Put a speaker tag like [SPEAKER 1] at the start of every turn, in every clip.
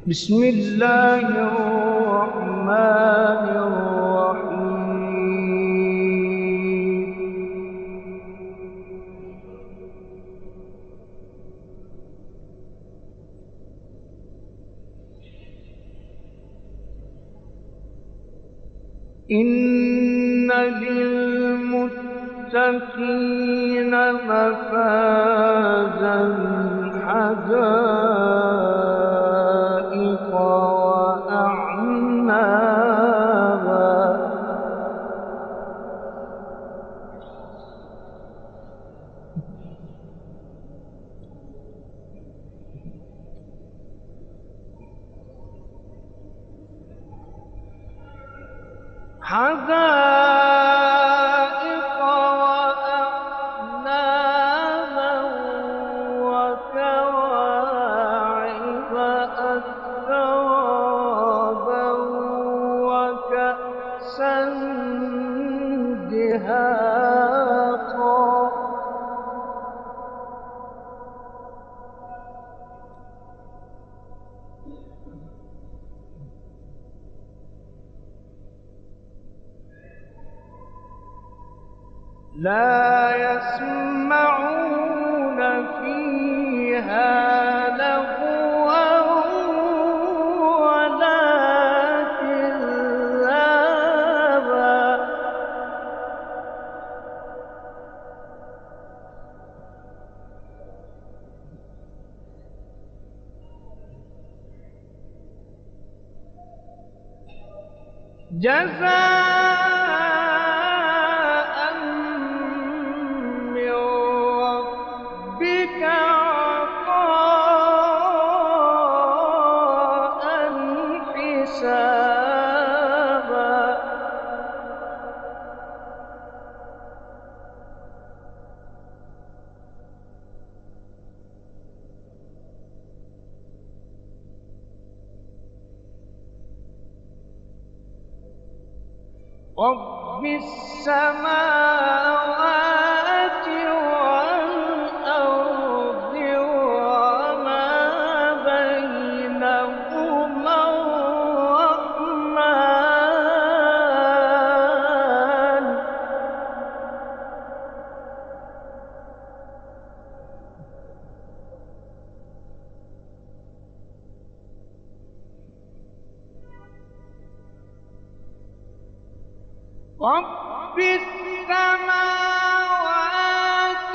[SPEAKER 1] بسم الله الرحمن الرحيم. إن للمتقين مفازا حدائق وأعنابا. حدائق وأعنابا وكواعب أترابا وكأسا دهاقا. لا يسمعون فيها لغوا ولا كذابا. جزاء من ربك عطاء حسابا. رب السماوات والأرض وما بينهما الرحمن. رب السماوات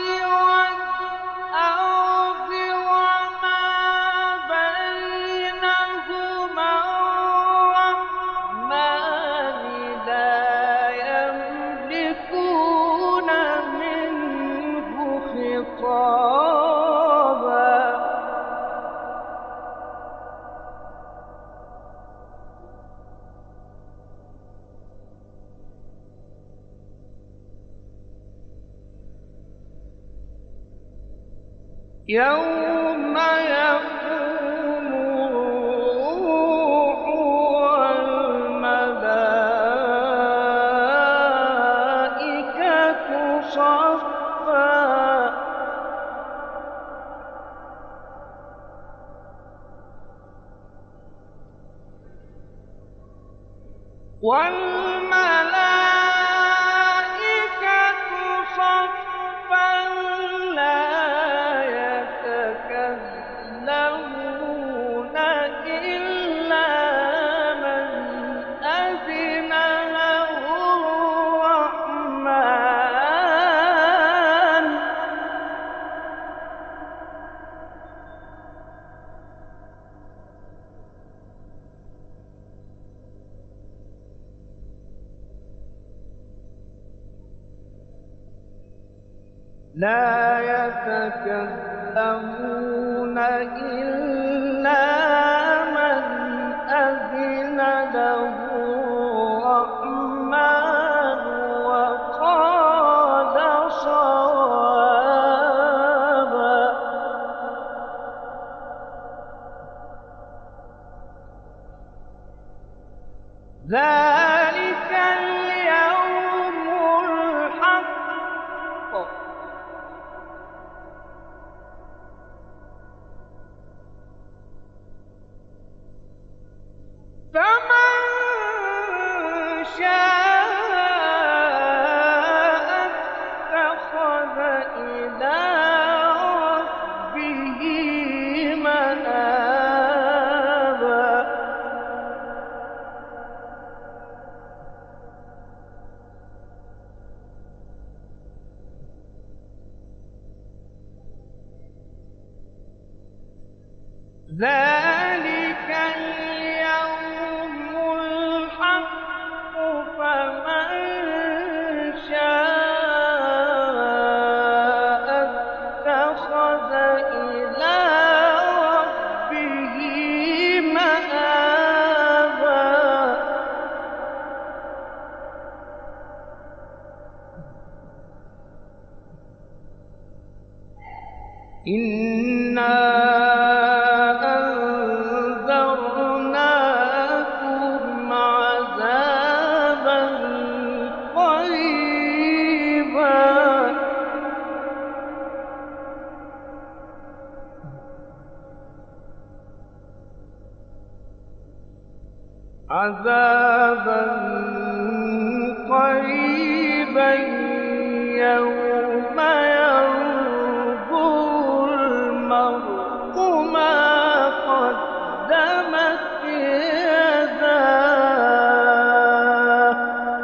[SPEAKER 1] والأرض وما بينهما الرحمن لا يملكون منه خطابا. يوم يقوم الروح والملائكة صفا. والملائكة صفا لا يتكلمون إلا من أذن له الرحمن. لا يتكلمون إلا من أذن له الرحمن وقال صوابا. ذلك اليوم الحق. ذلك اليوم الحق فمن شاء اتخذ إلى ربه مآبا إنا أنذرناكم عذابا قريبا يوم ينظر المرء ما قدمت يداه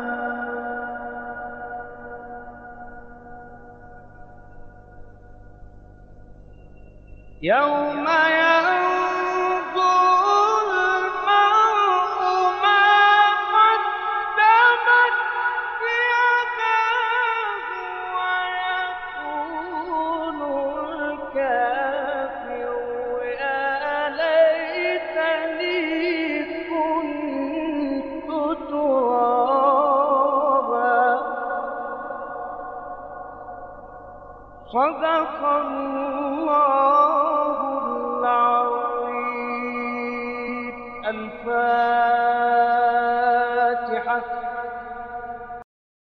[SPEAKER 1] يوم ينظر المرء ما قدمت يداه ويقول الكافر يا ليتني كنت ترابا صدق الله العظيم. الفاتحة.